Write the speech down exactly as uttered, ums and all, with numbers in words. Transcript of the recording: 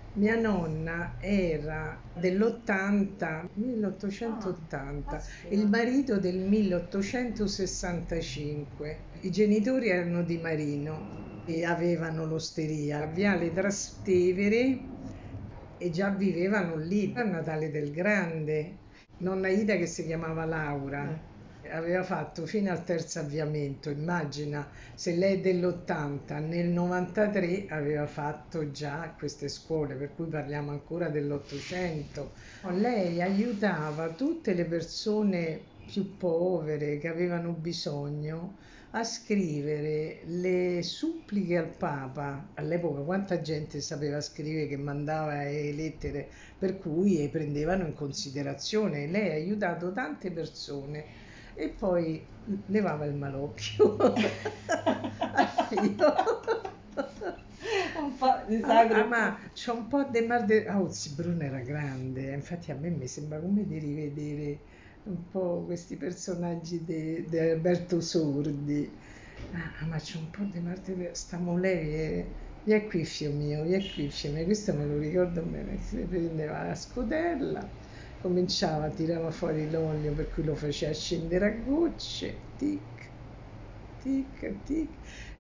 Mia nonna era dell'ottanta, Ah, milleottocentottanta, il caspita. marito del milleottocentosessantacinque. I genitori erano di Marino e avevano l'osteria a Viale Trastevere e già vivevano lì a Natale del Grande. Nonna Ida, che si chiamava Laura, Eh, aveva fatto fino al terzo avviamento. Immagina, se lei è dell'ottanta, nel novantatré aveva fatto già queste scuole, per cui parliamo ancora dell'Ottocento. Lei aiutava tutte le persone più povere che avevano bisogno a scrivere le suppliche al Papa. All'epoca quanta gente sapeva scrivere, che mandava le lettere, per cui le prendevano in considerazione. Lei ha aiutato tante persone e poi levava il malocchio al figlio. un po' di Ah, sagro ah, un po'. ma c'è un po' di mal de... Ah, oh, sì, Bruno era grande, eh, infatti a me mi sembra come di rivedere un po' questi personaggi di Alberto Sordi. Ah, ma c'è un po' di mal de... Stiamo lei, eh, vieni qui figlio mio, vieni qui figlio mio, questo me lo ricordo bene, si prendeva la scodella, cominciava, tirava fuori l'olio per cui lo faceva scendere a gocce, tic, tic, tic,